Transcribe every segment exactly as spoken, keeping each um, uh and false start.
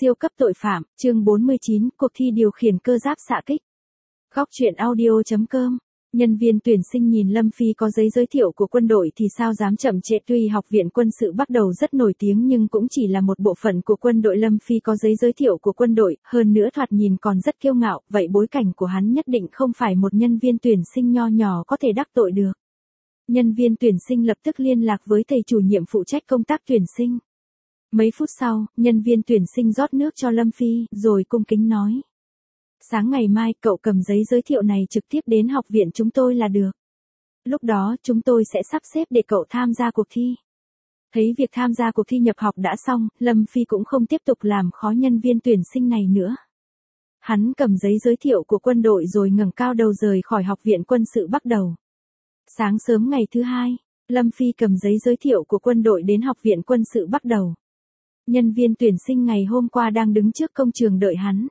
Siêu cấp tội phạm, chương bốn mươi chín, cuộc thi điều khiển cơ giáp xạ kích. Góc truyện audio chấm com. Nhân viên tuyển sinh nhìn Lâm Phi có giấy giới thiệu của quân đội thì sao dám chậm trễ, tuy học viện quân sự bắt đầu rất nổi tiếng nhưng cũng chỉ là một bộ phận của quân đội. Lâm Phi có giấy giới thiệu của quân đội, hơn nữa thoạt nhìn còn rất kiêu ngạo, vậy bối cảnh của hắn nhất định không phải một nhân viên tuyển sinh nho nhỏ có thể đắc tội được. Nhân viên tuyển sinh lập tức liên lạc với thầy chủ nhiệm phụ trách công tác tuyển sinh. Mấy phút sau, nhân viên tuyển sinh rót nước cho Lâm Phi, rồi cung kính nói. Sáng ngày mai, cậu cầm giấy giới thiệu này trực tiếp đến học viện chúng tôi là được. Lúc đó, chúng tôi sẽ sắp xếp để cậu tham gia cuộc thi. Thấy việc tham gia cuộc thi nhập học đã xong, Lâm Phi cũng không tiếp tục làm khó nhân viên tuyển sinh này nữa. Hắn cầm giấy giới thiệu của quân đội rồi ngẩng cao đầu rời khỏi học viện quân sự bắt đầu. Sáng sớm ngày thứ hai, Lâm Phi cầm giấy giới thiệu của quân đội đến học viện quân sự bắt đầu. Nhân viên tuyển sinh ngày hôm qua đang đứng trước công trường đợi hắn.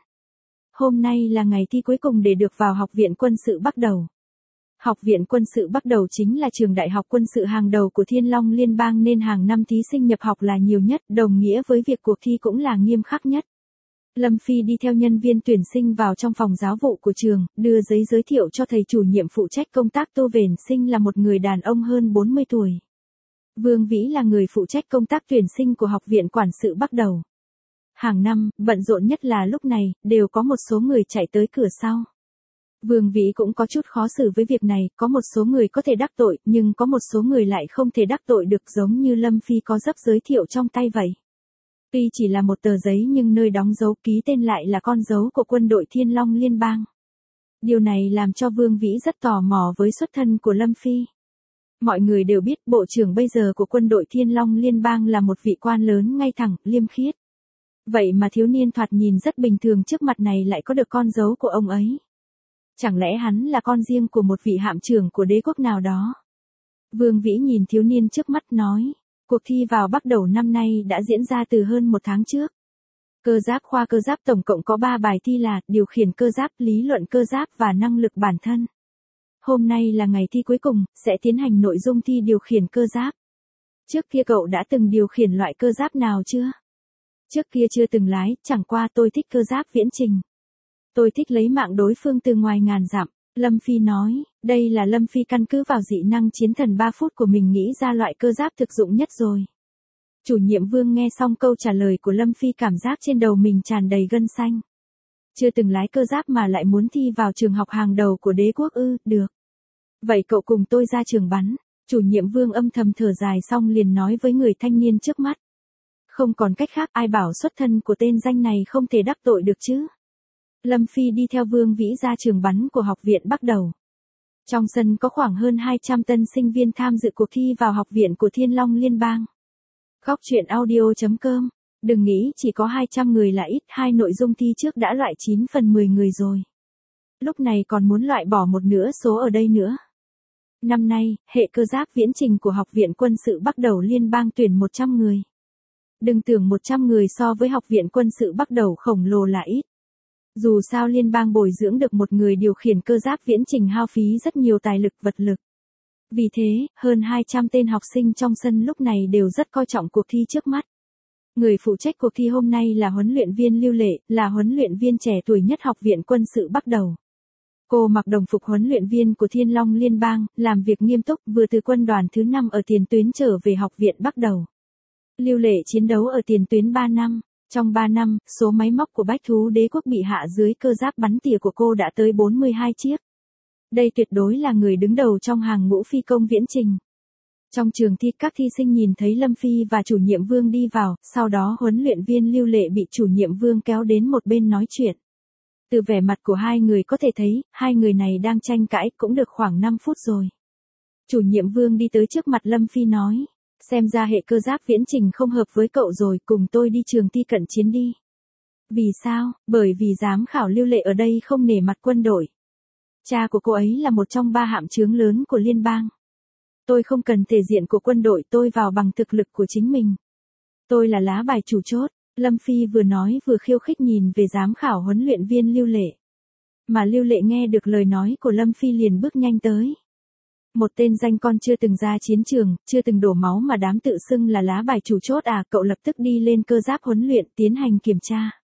Hôm nay là ngày thi cuối cùng để được vào học viện quân sự bắt đầu. Học viện quân sự bắt đầu chính là trường đại học quân sự hàng đầu của Thiên Long Liên bang nên hàng năm thí sinh nhập học là nhiều nhất, đồng nghĩa với việc cuộc thi cũng là nghiêm khắc nhất. Lâm Phi đi theo nhân viên tuyển sinh vào trong phòng giáo vụ của trường, đưa giấy giới thiệu cho thầy chủ nhiệm phụ trách công tác tu tuyển sinh là một người đàn ông hơn bốn mươi tuổi. Vương Vĩ là người phụ trách công tác tuyển sinh của học viện quản sự bắt đầu. Hàng năm, bận rộn nhất là lúc này, đều có một số người chạy tới cửa sau. Vương Vĩ cũng có chút khó xử với việc này, có một số người có thể đắc tội, nhưng có một số người lại không thể đắc tội được giống như Lâm Phi có dấp giới thiệu trong tay vậy. Tuy chỉ là một tờ giấy nhưng nơi đóng dấu ký tên lại là con dấu của quân đội Thiên Long Liên bang. Điều này làm cho Vương Vĩ rất tò mò với xuất thân của Lâm Phi. Mọi người đều biết bộ trưởng bây giờ của quân đội Thiên Long Liên bang là một vị quan lớn ngay thẳng, liêm khiết. Vậy mà thiếu niên thoạt nhìn rất bình thường trước mặt này lại có được con dấu của ông ấy. Chẳng lẽ hắn là con riêng của một vị hạm trưởng của đế quốc nào đó? Vương Vĩ nhìn thiếu niên trước mắt nói, cuộc thi vào bắt đầu năm nay đã diễn ra từ hơn một tháng trước. Cơ giáp khoa cơ giáp tổng cộng có ba bài thi là điều khiển cơ giáp, lý luận cơ giáp và năng lực bản thân. Hôm nay là ngày thi cuối cùng, sẽ tiến hành nội dung thi điều khiển cơ giáp. Trước kia cậu đã từng điều khiển loại cơ giáp nào chưa? Trước kia chưa từng lái, chẳng qua tôi thích cơ giáp viễn trình. Tôi thích lấy mạng đối phương từ ngoài ngàn dặm, Lâm Phi nói, đây là Lâm Phi căn cứ vào dị năng chiến thần ba phút của mình nghĩ ra loại cơ giáp thực dụng nhất rồi. Chủ nhiệm Vương nghe xong câu trả lời của Lâm Phi cảm giác trên đầu mình tràn đầy gân xanh. Chưa từng lái cơ giáp mà lại muốn thi vào trường học hàng đầu của đế quốc ư, được. Vậy cậu cùng tôi ra trường bắn. Chủ nhiệm Vương âm thầm thở dài xong liền nói với người thanh niên trước mắt. Không còn cách khác, ai bảo xuất thân của tên danh này không thể đắc tội được chứ. Lâm Phi đi theo Vương Vĩ ra trường bắn của học viện bắt đầu. Trong sân có khoảng hơn hai trăm tân sinh viên tham dự cuộc thi vào học viện của Thiên Long Liên bang. Góc truyện audio chấm com. Đừng nghĩ chỉ có hai trăm người là ít, hai nội dung thi trước đã loại chín phần mười người rồi. Lúc này còn muốn loại bỏ một nửa số ở đây nữa. Năm nay, hệ cơ giáp viễn trình của học viện quân sự bắt đầu liên bang tuyển một trăm người. Đừng tưởng một trăm người so với học viện quân sự bắt đầu khổng lồ là ít. Dù sao liên bang bồi dưỡng được một người điều khiển cơ giáp viễn trình hao phí rất nhiều tài lực vật lực. Vì thế, hơn hai trăm tên học sinh trong sân lúc này đều rất coi trọng cuộc thi trước mắt. Người phụ trách cuộc thi hôm nay là huấn luyện viên Lưu Lệ, là huấn luyện viên trẻ tuổi nhất học viện quân sự bắt đầu. Cô mặc đồng phục huấn luyện viên của Thiên Long Liên bang, làm việc nghiêm túc, vừa từ quân đoàn thứ năm ở tiền tuyến trở về học viện bắt đầu. Lưu Lệ chiến đấu ở tiền tuyến ba năm. Trong ba năm, số máy móc của bách thú đế quốc bị hạ dưới cơ giáp bắn tỉa của cô đã tới bốn mươi hai chiếc. Đây tuyệt đối là người đứng đầu trong hàng ngũ phi công viễn trình. Trong trường thi các thi sinh nhìn thấy Lâm Phi và chủ nhiệm Vương đi vào, sau đó huấn luyện viên Lưu Lệ bị chủ nhiệm Vương kéo đến một bên nói chuyện. Từ vẻ mặt của hai người có thể thấy, hai người này đang tranh cãi cũng được khoảng năm phút rồi. Chủ nhiệm Vương đi tới trước mặt Lâm Phi nói, xem ra hệ cơ giáp viễn trình không hợp với cậu rồi, cùng tôi đi trường thi cận chiến đi. Vì sao? Bởi vì giám khảo Lưu Lệ ở đây không nể mặt quân đội. Cha của cô ấy là một trong ba hạm chướng lớn của liên bang. Tôi không cần thể diện của quân đội, tôi vào bằng thực lực của chính mình. Tôi là lá bài chủ chốt. Lâm Phi vừa nói vừa khiêu khích nhìn về giám khảo huấn luyện viên Lưu Lệ. Mà Lưu Lệ nghe được lời nói của Lâm Phi liền bước nhanh tới. Một tên danh con chưa từng ra chiến trường, chưa từng đổ máu mà đám tự xưng là lá bài chủ chốt à, cậu lập tức đi lên cơ giáp huấn luyện tiến hành kiểm tra.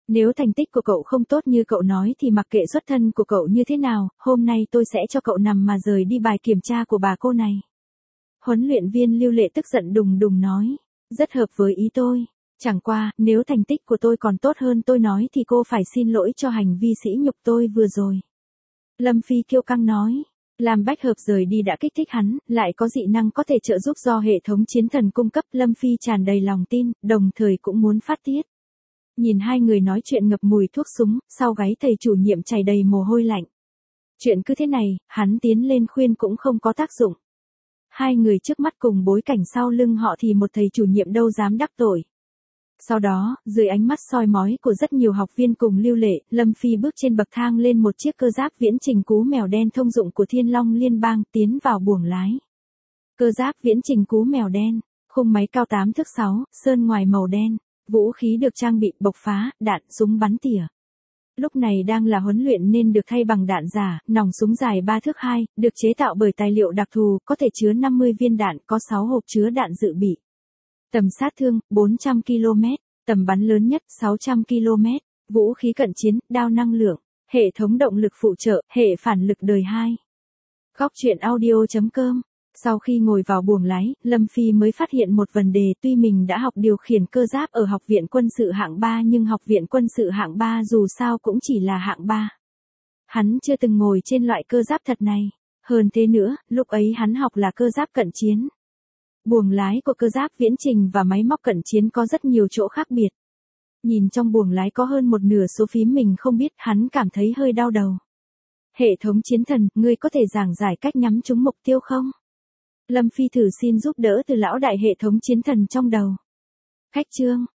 Nếu thành tích của cậu không tốt như cậu nói thì mặc kệ xuất thân của cậu như thế nào, hôm nay tôi sẽ cho cậu nằm mà rời đi bài kiểm tra của bà cô này. Huấn luyện viên Lưu Lệ tức giận đùng đùng nói. Rất hợp với ý tôi. Chẳng qua, nếu thành tích của tôi còn tốt hơn tôi nói thì cô phải xin lỗi cho hành vi sỉ nhục tôi vừa rồi. Lâm Phi kiêu căng nói. Làm bách hợp rời đi đã kích thích hắn, lại có dị năng có thể trợ giúp do hệ thống chiến thần cung cấp. Lâm Phi tràn đầy lòng tin, đồng thời cũng muốn phát tiết. Nhìn hai người nói chuyện ngập mùi thuốc súng, sau gáy thầy chủ nhiệm chảy đầy mồ hôi lạnh. Chuyện cứ thế này, hắn tiến lên khuyên cũng không có tác dụng. Hai người trước mắt cùng bối cảnh sau lưng họ thì một thầy chủ nhiệm đâu dám đắc tội. Sau đó, dưới ánh mắt soi mói của rất nhiều học viên cùng Lưu Lệ, Lâm Phi bước trên bậc thang lên một chiếc cơ giáp viễn trình cú mèo đen thông dụng của Thiên Long Liên bang, tiến vào buồng lái. Cơ giáp viễn trình cú mèo đen, khung máy cao tám thước sáu, sơn ngoài màu đen, vũ khí được trang bị bộc phá, đạn súng bắn tỉa. Lúc này đang là huấn luyện nên được thay bằng đạn giả, nòng súng dài ba thước hai, được chế tạo bởi tài liệu đặc thù, có thể chứa năm mươi viên đạn, có sáu hộp chứa đạn dự bị. Tầm sát thương, bốn trăm ki lô mét, tầm bắn lớn nhất, sáu trăm ki lô mét, vũ khí cận chiến, đao năng lượng, hệ thống động lực phụ trợ, hệ phản lực đời hai. Góc truyện audio chấm com. Sau khi ngồi vào buồng lái, Lâm Phi mới phát hiện một vấn đề, tuy mình đã học điều khiển cơ giáp ở học viện quân sự hạng ba nhưng học viện quân sự hạng ba dù sao cũng chỉ là hạng ba. Hắn chưa từng ngồi trên loại cơ giáp thật này. Hơn thế nữa, lúc ấy hắn học là cơ giáp cận chiến. Buồng lái của cơ giáp viễn trình và máy móc cận chiến có rất nhiều chỗ khác biệt. Nhìn trong buồng lái có hơn một nửa số phím mình không biết, hắn cảm thấy hơi đau đầu. Hệ thống chiến thần, ngươi có thể giảng giải cách nhắm trúng mục tiêu không? Lâm Phi thử xin giúp đỡ từ lão đại hệ thống chiến thần trong đầu. Khách chương,